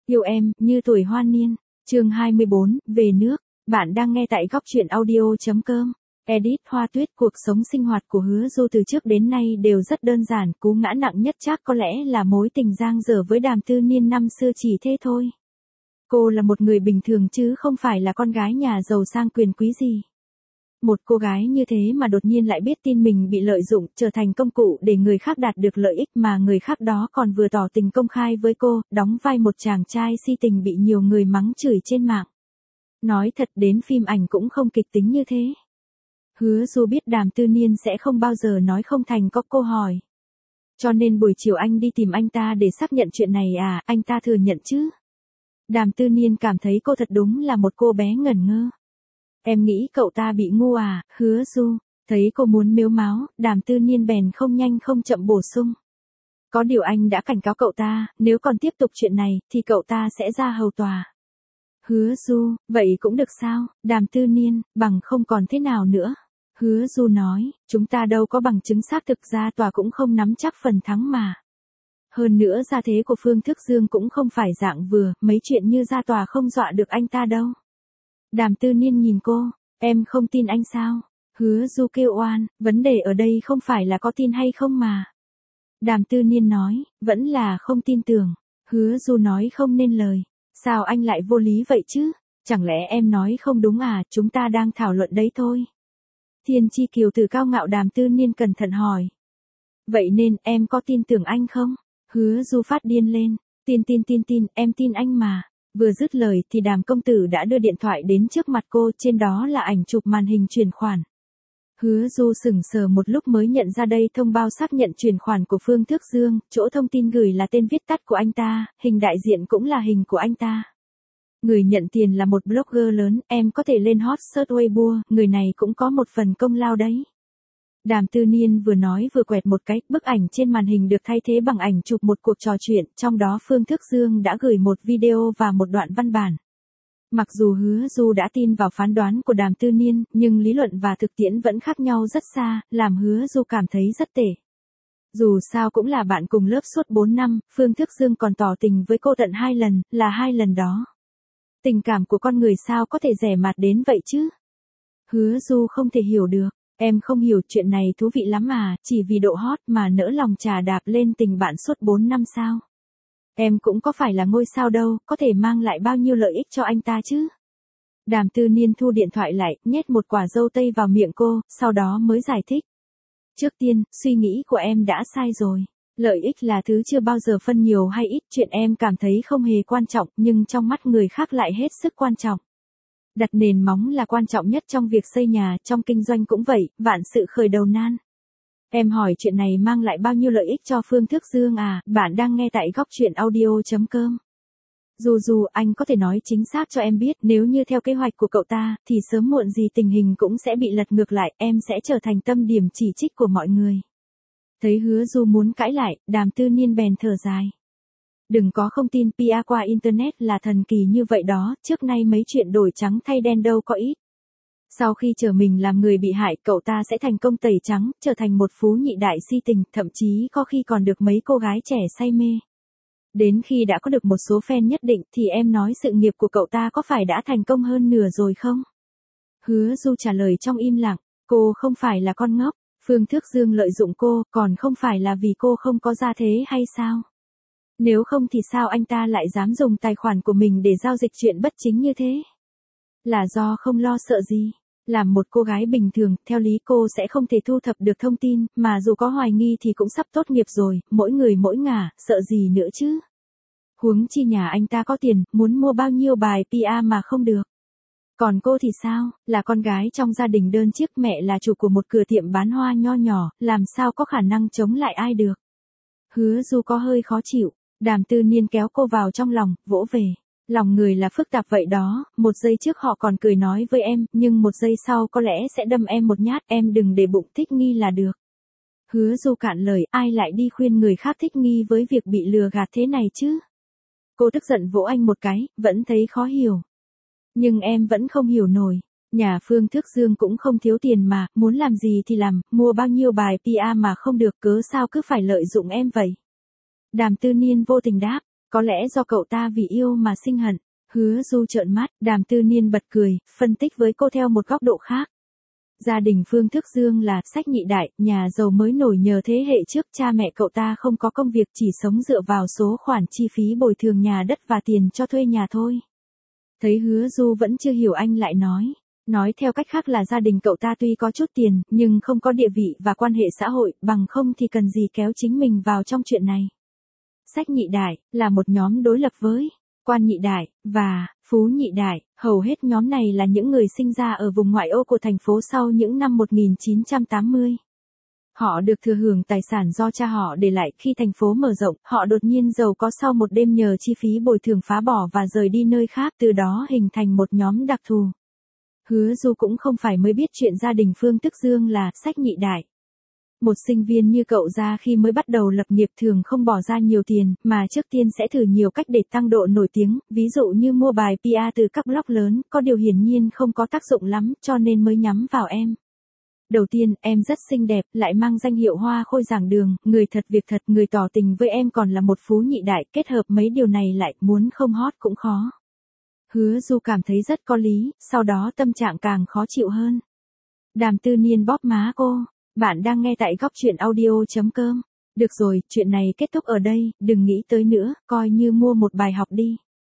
Yêu em, như tuổi hoa niên. Chương 24, về nước. Bạn đang nghe tại góc truyện audio.com. Edit Hoa Tuyết. Cuộc sống sinh hoạt của Hứa Du từ trước đến nay đều rất đơn giản, cú ngã nặng nhất chắc có lẽ là mối tình giang dở với Đàm Tư Niên năm xưa chỉ thế thôi. Cô là một người bình thường chứ không phải là con gái nhà giàu sang quyền quý gì. Một cô gái như thế mà đột nhiên lại biết tin mình bị lợi dụng, trở thành công cụ để người khác đạt được lợi ích mà người khác đó còn vừa tỏ tình công khai với cô, đóng vai một chàng trai si tình bị nhiều người mắng chửi trên mạng. Nói thật đến phim ảnh cũng không kịch tính như thế. Hứa Du biết Đàm Tư Niên sẽ không bao giờ nói không thành có cô hỏi. Cho nên buổi chiều anh đi tìm anh ta để xác nhận chuyện này à, anh ta thừa nhận chứ. Đàm Tư Niên cảm thấy cô thật đúng là một cô bé ngẩn ngơ. Em nghĩ cậu ta bị ngu à, Hứa Du. Thấy cô muốn mếu máo, Đàm Tư Niên bèn không nhanh không chậm bổ sung. Có điều anh đã cảnh cáo cậu ta, nếu còn tiếp tục chuyện này, thì cậu ta sẽ ra hầu tòa. Hứa Du, vậy cũng được sao, Đàm Tư Niên, bằng không còn thế nào nữa. Hứa Du nói, chúng ta đâu có bằng chứng xác thực, ra tòa cũng không nắm chắc phần thắng mà. Hơn nữa gia thế của Phương Thức Dương cũng không phải dạng vừa, mấy chuyện như ra tòa không dọa được anh ta đâu. Đàm Tư Niên nhìn cô, em không tin anh sao? Hứa Du kêu oan, vấn đề ở đây không phải là có tin hay không mà. Đàm Tư Niên nói, vẫn là không tin tưởng. Hứa Du nói không nên lời. Sao anh lại vô lý vậy chứ? Chẳng lẽ em nói không đúng à, chúng ta đang thảo luận đấy thôi. Thiên Chi Kiều từ cao ngạo. Đàm Tư Niên cẩn thận hỏi. Vậy nên em có tin tưởng anh không? Hứa Du phát điên lên. Tin, em tin anh mà. Vừa dứt lời thì Đàm công tử đã đưa điện thoại đến trước mặt cô, trên đó là ảnh chụp màn hình chuyển khoản. Hứa Du sững sờ một lúc mới nhận ra đây thông bao xác nhận chuyển khoản của Phương Thức Dương, chỗ thông tin gửi là tên viết tắt của anh ta, hình đại diện cũng là hình của anh ta. Người nhận tiền là một blogger lớn, em có thể lên hot search Weibo, người này cũng có một phần công lao đấy. Đàm Tư Niên vừa nói vừa quẹt một cái, bức ảnh trên màn hình được thay thế bằng ảnh chụp một cuộc trò chuyện, trong đó Phương Thức Dương đã gửi một video và một đoạn văn bản. Mặc dù Hứa Du đã tin vào phán đoán của Đàm Tư Niên, nhưng lý luận và thực tiễn vẫn khác nhau rất xa, làm Hứa Du cảm thấy rất tệ. Dù sao cũng là bạn cùng lớp suốt 4 năm, Phương Thức Dương còn tỏ tình với cô tận 2 lần, là 2 lần đó. Tình cảm của con người sao có thể rẻ mạt đến vậy chứ? Hứa Du không thể hiểu được. Em không hiểu, chuyện này thú vị lắm à, chỉ vì độ hot mà nỡ lòng chà đạp lên tình bạn suốt 4 năm sao? Em cũng có phải là ngôi sao đâu, có thể mang lại bao nhiêu lợi ích cho anh ta chứ? Đàm Tư Niên thu điện thoại lại, nhét một quả dâu tây vào miệng cô, sau đó mới giải thích. Trước tiên, suy nghĩ của em đã sai rồi. Lợi ích là thứ chưa bao giờ phân nhiều hay ít, chuyện em cảm thấy không hề quan trọng, nhưng trong mắt người khác lại hết sức quan trọng. Đặt nền móng là quan trọng nhất trong việc xây nhà, trong kinh doanh cũng vậy, vạn sự khởi đầu nan. Em hỏi chuyện này mang lại bao nhiêu lợi ích cho Phương Thức Dương à, bạn đang nghe tại góc truyện audio.com. Dù anh có thể nói chính xác cho em biết, nếu như theo kế hoạch của cậu ta, thì sớm muộn gì tình hình cũng sẽ bị lật ngược lại, em sẽ trở thành tâm điểm chỉ trích của mọi người. Thấy Hứa Du muốn cãi lại, Đàm Tư Niên bèn thở dài. Đừng có không tin, PR qua Internet là thần kỳ như vậy đó, trước nay mấy chuyện đổi trắng thay đen đâu có ít. Sau khi trở mình làm người bị hại, cậu ta sẽ thành công tẩy trắng, trở thành một phú nhị đại si tình, thậm chí có khi còn được mấy cô gái trẻ say mê. Đến khi đã có được một số fan nhất định thì em nói sự nghiệp của cậu ta có phải đã thành công hơn nửa rồi không? Hứa Du trả lời trong im lặng, cô không phải là con ngốc, Phương Thức Dương lợi dụng cô, còn không phải là vì cô không có gia thế hay sao? Nếu không thì sao anh ta lại dám dùng tài khoản của mình để giao dịch chuyện bất chính như thế? Là do không lo sợ gì. Làm một cô gái bình thường, theo lý cô sẽ không thể thu thập được thông tin, mà dù có hoài nghi thì cũng sắp tốt nghiệp rồi, mỗi người mỗi ngả, sợ gì nữa chứ? Huống chi nhà anh ta có tiền, muốn mua bao nhiêu bài PR mà không được. Còn cô thì sao, là con gái trong gia đình đơn chiếc, mẹ là chủ của một cửa tiệm bán hoa nho nhỏ, làm sao có khả năng chống lại ai được? Hứa Du có hơi khó chịu, Đàm Tư Niên kéo cô vào trong lòng, vỗ về. Lòng người là phức tạp vậy đó, một giây trước họ còn cười nói với em, nhưng một giây sau có lẽ sẽ đâm em một nhát, em đừng để bụng thích nghi là được. Hứa Du cạn lời, ai lại đi khuyên người khác thích nghi với việc bị lừa gạt thế này chứ? Cô tức giận vỗ anh một cái, vẫn thấy khó hiểu. Nhưng em vẫn không hiểu nổi. Nhà Phương Thức Dương cũng không thiếu tiền mà, muốn làm gì thì làm, mua bao nhiêu bài PR mà không được, cớ sao cứ phải lợi dụng em vậy? Đàm Tư Niên vô tình đáp, Có lẽ do cậu ta vì yêu mà sinh hận. Hứa Du trợn mắt, Đàm Tư Niên bật cười, phân tích với cô theo một góc độ khác. Gia đình Phương Thức Dương là sách nhị đại, nhà giàu mới nổi nhờ thế hệ trước, cha mẹ cậu ta không có công việc, chỉ sống dựa vào số khoản chi phí bồi thường nhà đất và tiền cho thuê nhà thôi. Thấy Hứa Du vẫn chưa hiểu, anh lại nói theo cách khác là gia đình cậu ta tuy có chút tiền, nhưng không có địa vị và quan hệ xã hội, bằng không thì cần gì kéo chính mình vào trong chuyện này. Sách nhị đại là một nhóm đối lập với quan nhị đại và phú nhị đại, hầu hết nhóm này là những người sinh ra ở vùng ngoại ô của thành phố sau những năm 1980. Họ được thừa hưởng tài sản do cha họ để lại. Khi thành phố mở rộng, họ đột nhiên giàu có sau một đêm nhờ chi phí bồi thường phá bỏ và rời đi nơi khác, từ đó hình thành một nhóm đặc thù. Hứa Du cũng không phải mới biết chuyện gia đình Phương Thức Dương là sách nhị đại. Một sinh viên như cậu ra khi mới bắt đầu lập nghiệp thường không bỏ ra nhiều tiền, mà trước tiên sẽ thử nhiều cách để tăng độ nổi tiếng, ví dụ như mua bài PR từ các blog lớn, có điều hiển nhiên không có tác dụng lắm, cho nên mới nhắm vào em. Đầu tiên, em rất xinh đẹp, lại mang danh hiệu hoa khôi giảng đường, người thật việc thật, người tỏ tình với em còn là một phú nhị đại, kết hợp mấy điều này lại, muốn không hot cũng khó. Hứa Du cảm thấy rất có lý, sau đó tâm trạng càng khó chịu hơn. Đàm Tư Niên bóp má cô. Bạn đang nghe tại góc chuyện audio.com. Được rồi, chuyện này kết thúc ở đây, đừng nghĩ tới nữa, coi như mua một bài học đi.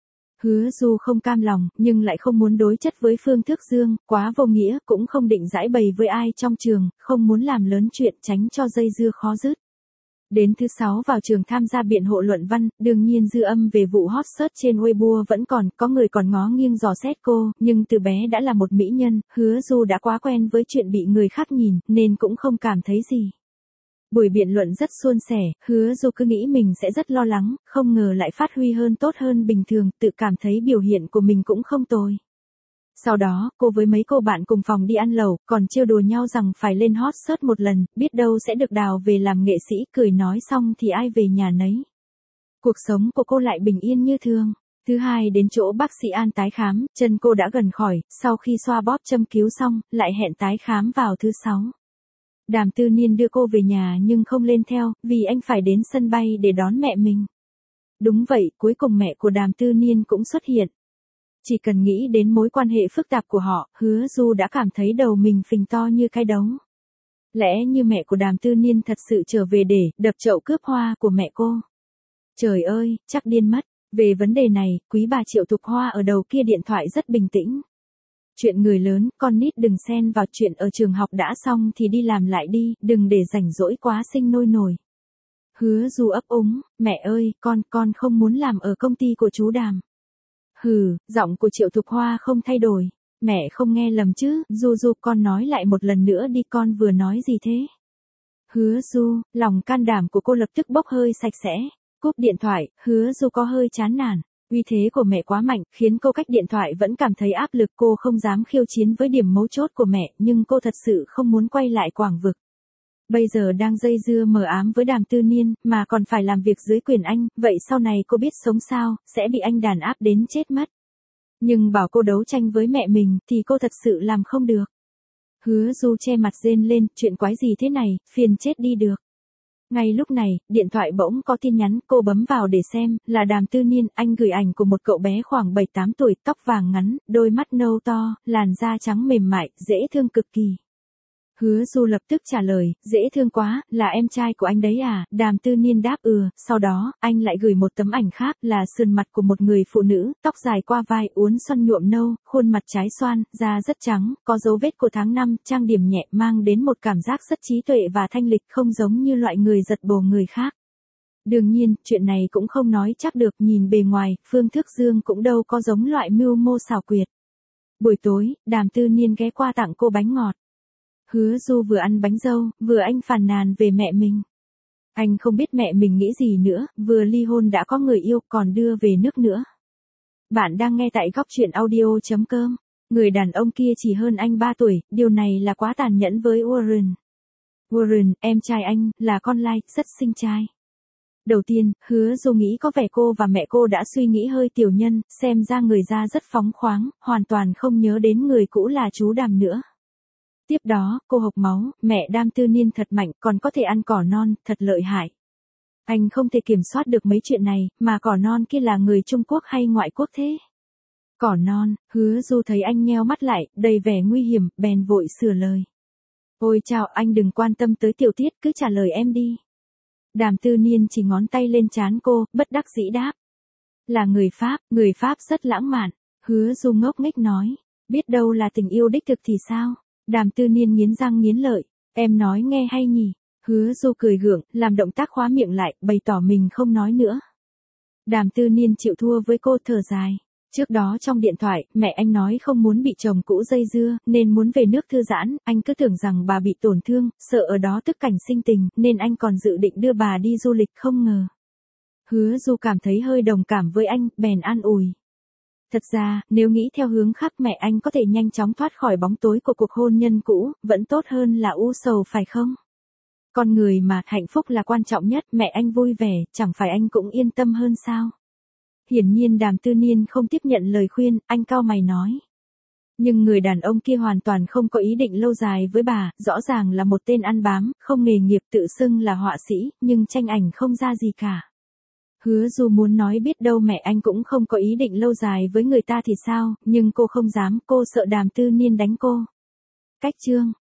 Hứa Du không cam lòng, nhưng lại không muốn đối chất với Phương Thức Dương, quá vô nghĩa, cũng không định giãi bày với ai trong trường, không muốn làm lớn chuyện, tránh cho dây dưa khó dứt. Đến thứ 6 vào trường tham gia biện hộ luận văn, đương nhiên dư âm về vụ hot search trên Weibo vẫn còn, có người còn ngó nghiêng dò xét cô, nhưng từ bé đã là một mỹ nhân, Hứa Du đã quá quen với chuyện bị người khác nhìn, nên cũng không cảm thấy gì. Buổi biện luận rất suôn sẻ, Hứa Du cứ nghĩ mình sẽ rất lo lắng, không ngờ lại phát huy tốt hơn bình thường, tự cảm thấy biểu hiện của mình cũng không tồi. Sau đó, cô với mấy cô bạn cùng phòng đi ăn lẩu, còn trêu đùa nhau rằng phải lên hot search một lần, biết đâu sẽ được đào về làm nghệ sĩ, cười nói xong thì ai về nhà nấy. Cuộc sống của cô lại bình yên như thường. Thứ hai đến chỗ bác sĩ An tái khám, chân cô đã gần khỏi, sau khi xoa bóp châm cứu xong, lại hẹn tái khám vào thứ 6. Đàm Tư Niên đưa cô về nhà nhưng không lên theo, vì anh phải đến sân bay để đón mẹ mình. Đúng vậy, cuối cùng mẹ của Đàm Tư Niên cũng xuất hiện. Chỉ cần nghĩ đến mối quan hệ phức tạp của họ, Hứa Du đã cảm thấy đầu mình phình to như cái đấu. Lẽ như mẹ của Đàm Tư Niên thật sự trở về để đập chậu cướp hoa của mẹ cô. Trời ơi, chắc điên mất. Về vấn đề này, quý bà Triệu Thục Hoa ở đầu kia điện thoại rất bình tĩnh. Chuyện người lớn, con nít đừng xen vào, chuyện ở trường học đã xong thì đi làm lại đi, đừng để rảnh rỗi quá sinh nôi nổi. Hứa Du ấp úng, mẹ ơi, con không muốn làm ở công ty của chú Đàm. Hừ, giọng của Triệu Thục Hoa không thay đổi. Mẹ không nghe lầm chứ, Du con nói lại một lần nữa đi, con vừa nói gì thế? Hứa Du, lòng can đảm của cô lập tức bốc hơi sạch sẽ. Cúp điện thoại, Hứa Du có hơi chán nản. Uy thế của mẹ quá mạnh, khiến cô cách điện thoại vẫn cảm thấy áp lực, cô không dám khiêu chiến với điểm mấu chốt của mẹ, nhưng cô thật sự không muốn quay lại quảng vực. Bây giờ đang dây dưa mờ ám với Đàm Tư Niên, mà còn phải làm việc dưới quyền anh, vậy sau này cô biết sống sao, sẽ bị anh đàn áp đến chết mất. Nhưng bảo cô đấu tranh với mẹ mình, thì cô thật sự làm không được. Hứa Du che mặt rên lên, chuyện quái gì thế này, phiền chết đi được. Ngay lúc này, điện thoại bỗng có tin nhắn, cô bấm vào để xem, là Đàm Tư Niên, anh gửi ảnh của một cậu bé khoảng 7-8 tuổi, tóc vàng ngắn, đôi mắt nâu to, làn da trắng mềm mại, dễ thương cực kỳ. Hứa Du lập tức trả lời, dễ thương quá, là em trai của anh đấy à? Đàm Tư Niên đáp sau đó, anh lại gửi một tấm ảnh khác, là sườn mặt của một người phụ nữ, tóc dài qua vai, uốn xoăn nhuộm nâu, khuôn mặt trái xoan, da rất trắng, có dấu vết của tháng năm, trang điểm nhẹ, mang đến một cảm giác rất trí tuệ và thanh lịch, không giống như loại người giật bồ người khác. Đương nhiên, chuyện này cũng không nói chắc được, nhìn bề ngoài, Phương Thức Dương cũng đâu có giống loại mưu mô xảo quyệt. Buổi tối, Đàm Tư Niên ghé qua tặng cô bánh ngọt. Hứa Du vừa ăn bánh dâu, vừa anh phàn nàn về mẹ mình. Anh không biết mẹ mình nghĩ gì nữa, vừa ly hôn đã có người yêu, còn đưa về nước nữa. Bạn đang nghe tại góc chuyện audio.com. Người đàn ông kia chỉ hơn anh 3 tuổi, điều này là quá tàn nhẫn với Warren. Warren, em trai anh, là con lai, rất xinh trai. Đầu tiên, Hứa Du nghĩ có vẻ cô và mẹ cô đã suy nghĩ hơi tiểu nhân, xem ra người ra rất phóng khoáng, hoàn toàn không nhớ đến người cũ là chú Đàm nữa. Tiếp đó, cô hộc máu, mẹ Đàm Tư Niên thật mạnh, còn có thể ăn cỏ non, thật lợi hại. Anh không thể kiểm soát được mấy chuyện này, mà cỏ non kia là người Trung Quốc hay ngoại quốc thế? Cỏ non, Hứa Du thấy anh nheo mắt lại, đầy vẻ nguy hiểm, bèn vội sửa lời. Ôi chào, anh đừng quan tâm tới tiểu tiết, cứ trả lời em đi. Đàm Tư Niên chỉ ngón tay lên trán cô, bất đắc dĩ đáp. Là người Pháp rất lãng mạn. Hứa Du ngốc nghếch nói. Biết đâu là tình yêu đích thực thì sao? Đàm Tư Niên nghiến răng nghiến lợi. Em nói nghe hay nhỉ? Hứa Du cười gượng, làm động tác khóa miệng lại, bày tỏ mình không nói nữa. Đàm Tư Niên chịu thua với cô, thở dài. Trước đó trong điện thoại, mẹ anh nói không muốn bị chồng cũ dây dưa, nên muốn về nước thư giãn, anh cứ tưởng rằng bà bị tổn thương, sợ ở đó tức cảnh sinh tình, nên anh còn dự định đưa bà đi du lịch, không ngờ. Hứa Du cảm thấy hơi đồng cảm với anh, bèn an ủi. Thật ra, nếu nghĩ theo hướng khác, mẹ anh có thể nhanh chóng thoát khỏi bóng tối của cuộc hôn nhân cũ, vẫn tốt hơn là u sầu phải không? Con người mà, hạnh phúc là quan trọng nhất, mẹ anh vui vẻ, chẳng phải anh cũng yên tâm hơn sao? Hiển nhiên Đàm Tư Niên không tiếp nhận lời khuyên, anh cau mày nói. Nhưng người đàn ông kia hoàn toàn không có ý định lâu dài với bà, rõ ràng là một tên ăn bám, không nghề nghiệp, tự xưng là họa sĩ, nhưng tranh ảnh không ra gì cả. Hứa Du muốn nói biết đâu mẹ anh cũng không có ý định lâu dài với người ta thì sao, nhưng cô không dám, cô sợ Đàm Tư Niên đánh cô. Cách chương